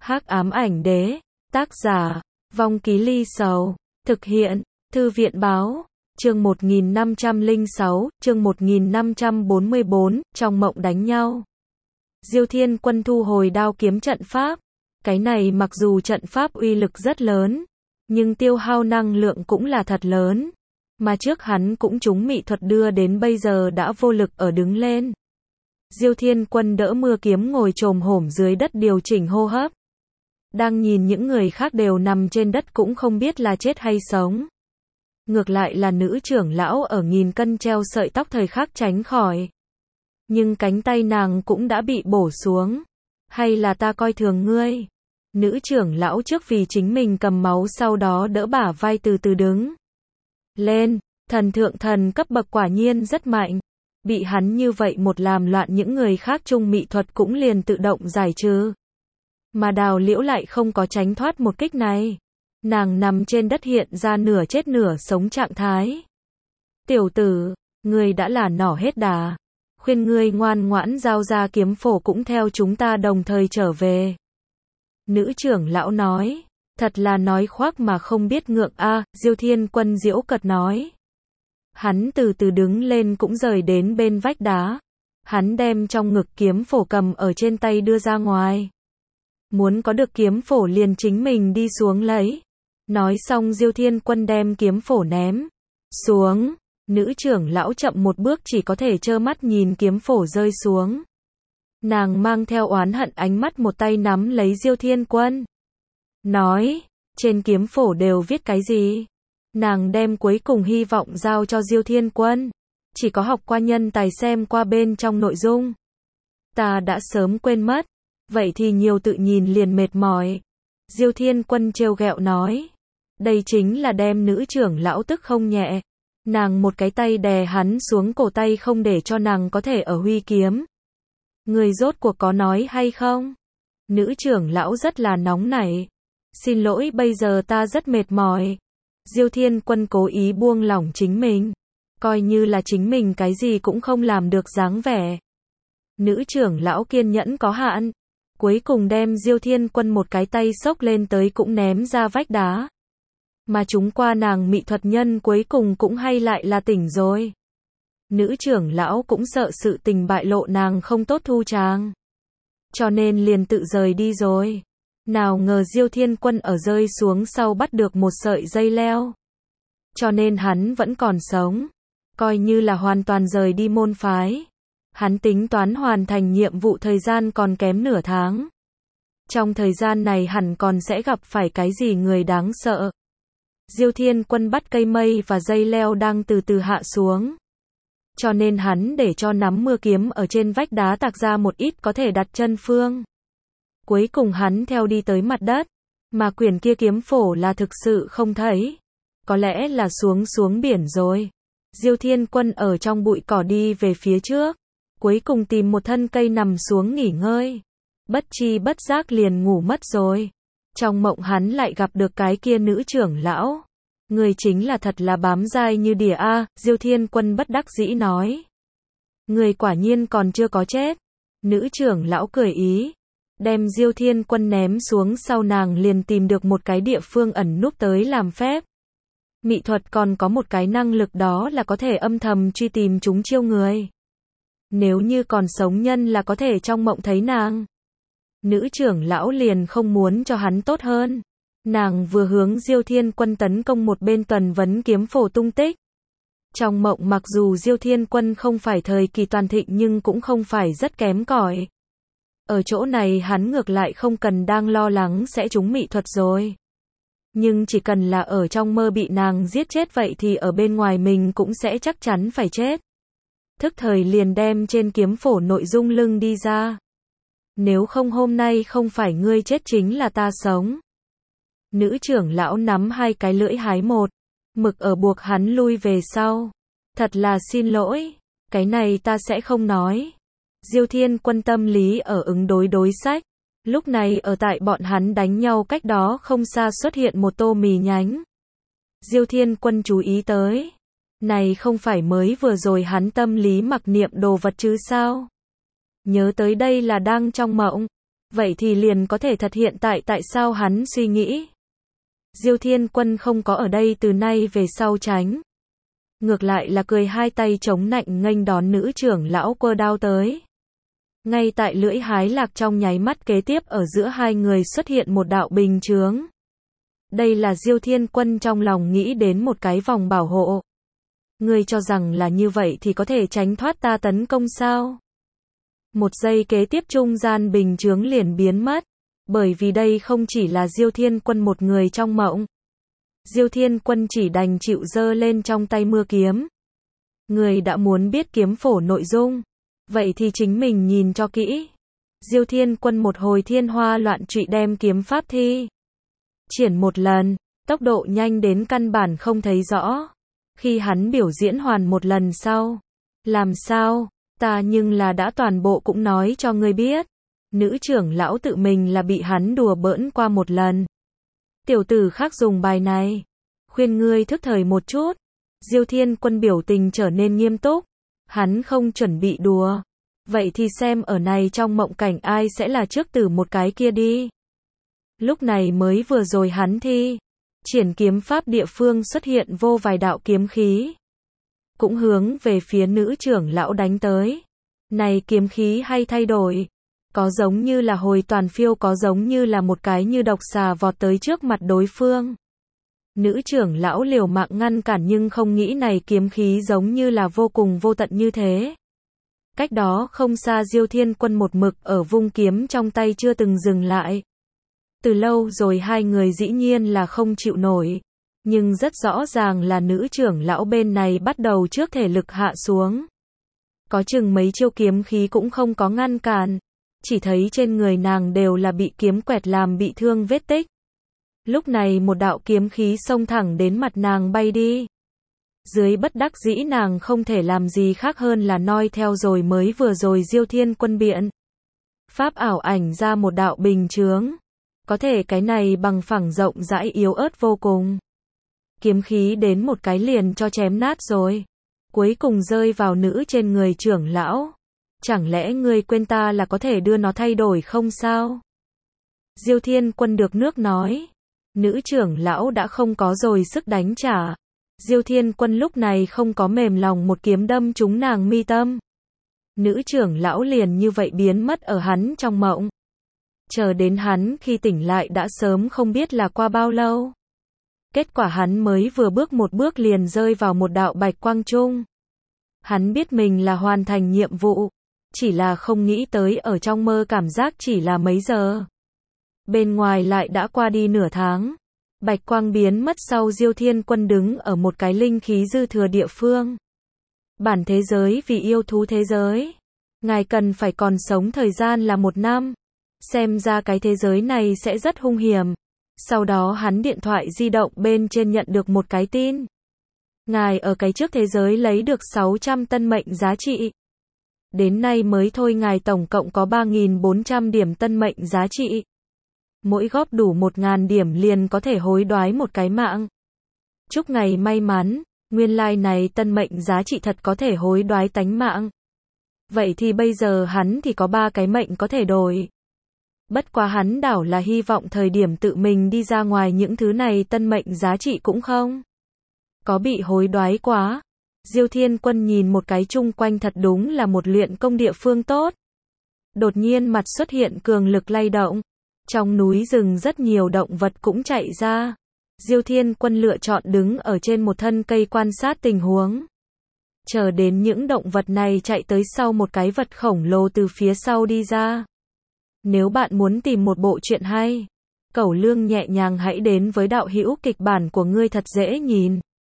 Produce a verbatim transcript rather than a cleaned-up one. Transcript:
Hắc ám ảnh đế, tác giả, Vong Ký Ly Sầu, thực hiện, Thư viện báo, chương một nghìn năm trăm lẻ sáu, chương một nghìn năm trăm bốn mươi bốn, trong mộng đánh nhau. Diêu Thiên Quân thu hồi đao kiếm trận pháp. Cái này mặc dù trận pháp uy lực rất lớn, nhưng tiêu hao năng lượng cũng là thật lớn. Mà trước hắn cũng trúng mị thuật đưa đến bây giờ đã vô lực ở đứng lên. Diêu Thiên Quân đỡ mưa kiếm ngồi chồm hổm dưới đất điều chỉnh hô hấp. Đang nhìn những người khác đều nằm trên đất cũng không biết là chết hay sống. Ngược lại là nữ trưởng lão ở nghìn cân treo sợi tóc thời khắc tránh khỏi. Nhưng cánh tay nàng cũng đã bị bổ xuống. Hay là ta coi thường ngươi? Nữ trưởng lão trước vì chính mình cầm máu sau đó đỡ bả vai từ từ đứng lên. Thần thượng thần cấp bậc quả nhiên rất mạnh. Bị hắn như vậy một làm loạn những người khác chung mị thuật cũng liền tự động giải trừ. Mà Đào Liễu lại không có tránh thoát một kích này. Nàng nằm trên đất hiện ra nửa chết nửa sống trạng thái. Tiểu tử, ngươi đã là nỏ hết đà. Khuyên ngươi ngoan ngoãn giao ra kiếm phổ cũng theo chúng ta đồng thời trở về. Nữ trưởng lão nói. Thật là nói khoác mà không biết ngượng a. À, Diêu Thiên Quân giễu cợt nói. Hắn từ từ đứng lên cũng rời đến bên vách đá. Hắn đem trong ngực kiếm phổ cầm ở trên tay đưa ra ngoài. Muốn có được kiếm phổ liền chính mình đi xuống lấy. Nói xong Diêu Thiên Quân đem kiếm phổ ném xuống. Nữ trưởng lão chậm một bước chỉ có thể trơ mắt nhìn kiếm phổ rơi xuống. Nàng mang theo oán hận ánh mắt một tay nắm lấy Diêu Thiên Quân. Nói, trên kiếm phổ đều viết cái gì? Nàng đem cuối cùng hy vọng giao cho Diêu Thiên Quân. Chỉ có học qua nhân tài xem qua bên trong nội dung. Ta đã sớm quên mất. Vậy thì nhiều tự nhìn liền mệt mỏi. Diêu Thiên Quân trêu ghẹo nói. Đây chính là đem nữ trưởng lão tức không nhẹ. Nàng một cái tay đè hắn xuống cổ tay không để cho nàng có thể ở huy kiếm. Người rốt cuộc có nói hay không? Nữ trưởng lão rất là nóng nảy. Xin lỗi bây giờ ta rất mệt mỏi. Diêu Thiên Quân cố ý buông lỏng chính mình. Coi như là chính mình cái gì cũng không làm được dáng vẻ. Nữ trưởng lão kiên nhẫn có hạn. Cuối cùng đem Diêu Thiên Quân một cái tay xốc lên tới cũng ném ra vách đá. Mà chúng qua nàng mị thuật nhân cuối cùng cũng hay lại là tỉnh rồi. Nữ trưởng lão cũng sợ sự tình bại lộ nàng không tốt thu tràng. Cho nên liền tự rời đi rồi. Nào ngờ Diêu Thiên Quân ở rơi xuống sau bắt được một sợi dây leo. Cho nên hắn vẫn còn sống. Coi như là hoàn toàn rời đi môn phái. Hắn tính toán hoàn thành nhiệm vụ thời gian còn kém nửa tháng. Trong thời gian này hẳn còn sẽ gặp phải cái gì người đáng sợ. Diêu Thiên Quân bắt cây mây và dây leo đang từ từ hạ xuống. Cho nên hắn để cho nắm mưa kiếm ở trên vách đá tạc ra một ít có thể đặt chân phương. Cuối cùng hắn theo đi tới mặt đất. Mà quyển kia kiếm phổ là thực sự không thấy. Có lẽ là xuống xuống biển rồi. Diêu Thiên Quân ở trong bụi cỏ đi về phía trước. Cuối cùng tìm một thân cây nằm xuống nghỉ ngơi. Bất chi bất giác liền ngủ mất rồi. Trong mộng hắn lại gặp được cái kia nữ trưởng lão. Người chính là thật là bám dai như đỉa a. Diêu Thiên Quân bất đắc dĩ nói. Người quả nhiên còn chưa có chết. Nữ trưởng lão cười ý. Đem Diêu Thiên Quân ném xuống sau nàng liền tìm được một cái địa phương ẩn núp tới làm phép. Mị thuật còn có một cái năng lực đó là có thể âm thầm truy tìm chúng chiêu người. Nếu như còn sống nhân là có thể trong mộng thấy nàng. Nữ trưởng lão liền không muốn cho hắn tốt hơn. Nàng vừa hướng Diêu Thiên Quân tấn công một bên tuần vấn kiếm phổ tung tích. Trong mộng mặc dù Diêu Thiên Quân không phải thời kỳ toàn thịnh nhưng cũng không phải rất kém cỏi. Ở chỗ này hắn ngược lại không cần đang lo lắng sẽ trúng mị thuật rồi. Nhưng chỉ cần là ở trong mơ bị nàng giết chết vậy thì ở bên ngoài mình cũng sẽ chắc chắn phải chết. Thức thời liền đem trên kiếm phổ nội dung lưng đi ra. Nếu không hôm nay không phải ngươi chết chính là ta sống. Nữ trưởng lão nắm hai cái lưỡi hái một. Mực ở buộc hắn lui về sau. Thật là xin lỗi. Cái này ta sẽ không nói. Diêu Thiên Quân tâm lý ở ứng đối đối sách. Lúc này ở tại bọn hắn đánh nhau cách đó không xa xuất hiện một tô mì nhánh. Diêu Thiên Quân chú ý tới. Này không phải mới vừa rồi hắn tâm lý mặc niệm đồ vật chứ sao? Nhớ tới đây là đang trong mộng. vậy thì liền có thể thật hiện tại tại sao hắn suy nghĩ. Diêu Thiên Quân không có ở đây từ nay về sau tránh. Ngược lại là cười hai tay chống nạnh nghênh đón nữ trưởng lão quơ đao tới. Ngay tại lưỡi hái lạc trong nháy mắt kế tiếp ở giữa hai người xuất hiện một đạo bình chướng. Đây là Diêu Thiên Quân trong lòng nghĩ đến một cái vòng bảo hộ. Ngươi cho rằng là như vậy thì có thể tránh thoát ta tấn công sao? Một giây kế tiếp trung gian bình chướng liền biến mất. Bởi vì đây không chỉ là Diêu Thiên Quân một người trong mộng. Diêu Thiên Quân chỉ đành chịu giơ lên trong tay mưa kiếm. Người đã muốn biết kiếm phổ nội dung. Vậy thì chính mình nhìn cho kỹ. Diêu Thiên Quân một hồi thiên hoa loạn trụy đem kiếm pháp thi triển một lần, tốc độ nhanh đến căn bản không thấy rõ. Khi hắn biểu diễn hoàn một lần sau, làm sao, ta nhưng là đã toàn bộ cũng nói cho ngươi biết. Nữ trưởng lão tự mình là bị hắn đùa bỡn qua một lần. Tiểu tử khác dùng bài này, khuyên ngươi thức thời một chút. Diêu Thiên Quân biểu tình trở nên nghiêm túc. Hắn không chuẩn bị đùa. Vậy thì xem ở này trong mộng cảnh ai sẽ là trước tử một cái kia đi. Lúc này mới vừa rồi hắn thi triển kiếm pháp địa phương xuất hiện vô vài đạo kiếm khí. Cũng hướng về phía nữ trưởng lão đánh tới. Này kiếm khí hay thay đổi. Có giống như là hồi toàn phiêu, có giống như là một cái như độc xà vọt tới trước mặt đối phương. Nữ trưởng lão liều mạng ngăn cản nhưng không nghĩ này kiếm khí giống như là vô cùng vô tận như thế. Cách đó không xa Diêu Thiên Quân một mực ở vung kiếm trong tay chưa từng dừng lại. Từ lâu rồi hai người dĩ nhiên là không chịu nổi. Nhưng rất rõ ràng là nữ trưởng lão bên này bắt đầu trước thể lực hạ xuống. Có chừng mấy chiêu kiếm khí cũng không có ngăn cản. Chỉ thấy trên người nàng đều là bị kiếm quẹt làm bị thương vết tích. Lúc này một đạo kiếm khí xông thẳng đến mặt nàng bay đi. Dưới bất đắc dĩ nàng không thể làm gì khác hơn là noi theo rồi mới vừa rồi Diêu Thiên Quân biện. Pháp ảo ảnh ra một đạo bình chướng. Có thể cái này bằng phẳng rộng rãi yếu ớt vô cùng. Kiếm khí đến một cái liền cho chém nát rồi. Cuối cùng rơi vào nữ trên người trưởng lão. Chẳng lẽ ngươi quên ta là có thể đưa nó thay đổi không sao? Diêu Thiên Quân được nước nói. Nữ trưởng lão đã không có rồi sức đánh trả. Diêu Thiên Quân lúc này không có mềm lòng một kiếm đâm trúng nàng mi tâm. Nữ trưởng lão liền như vậy biến mất ở hắn trong mộng. Chờ đến hắn khi tỉnh lại đã sớm không biết là qua bao lâu. Kết quả hắn mới vừa bước một bước liền rơi vào một đạo bạch quang trung. Hắn biết mình là hoàn thành nhiệm vụ. Chỉ là không nghĩ tới ở trong mơ cảm giác chỉ là mấy giờ. Bên ngoài lại đã qua đi nửa tháng. Bạch quang biến mất sau Diêu Thiên Quân đứng ở một cái linh khí dư thừa địa phương. Bản thế giới vì yêu thú thế giới. Ngài cần phải còn sống thời gian là một năm. Xem ra cái thế giới này sẽ rất hung hiểm. Sau đó hắn điện thoại di động bên trên nhận được một cái tin. Ngài ở cái trước thế giới lấy được sáu trăm tân mệnh giá trị. Đến nay mới thôi ngài tổng cộng có ba nghìn bốn trăm điểm tân mệnh giá trị. Mỗi góp đủ một nghìn điểm liền có thể hối đoái một cái mạng. Chúc ngài may mắn, nguyên lai like này tân mệnh giá trị thật có thể hối đoái tánh mạng. Vậy thì bây giờ hắn thì có ba cái mệnh có thể đổi. Bất quá hắn đảo là hy vọng thời điểm tự mình đi ra ngoài những thứ này tân mệnh giá trị cũng không có bị hối đoái quá. Diêu Thiên Quân nhìn một cái chung quanh thật đúng là một luyện công địa phương tốt. Đột nhiên mặt xuất hiện cường lực lay động. Trong núi rừng rất nhiều động vật cũng chạy ra. Diêu Thiên Quân lựa chọn đứng ở trên một thân cây quan sát tình huống. Chờ đến những động vật này chạy tới sau một cái vật khổng lồ từ phía sau đi ra. Nếu bạn muốn tìm một bộ truyện hay, Cẩu Lương nhẹ nhàng hãy đến với đạo hữu kịch bản của ngươi thật dễ nhìn.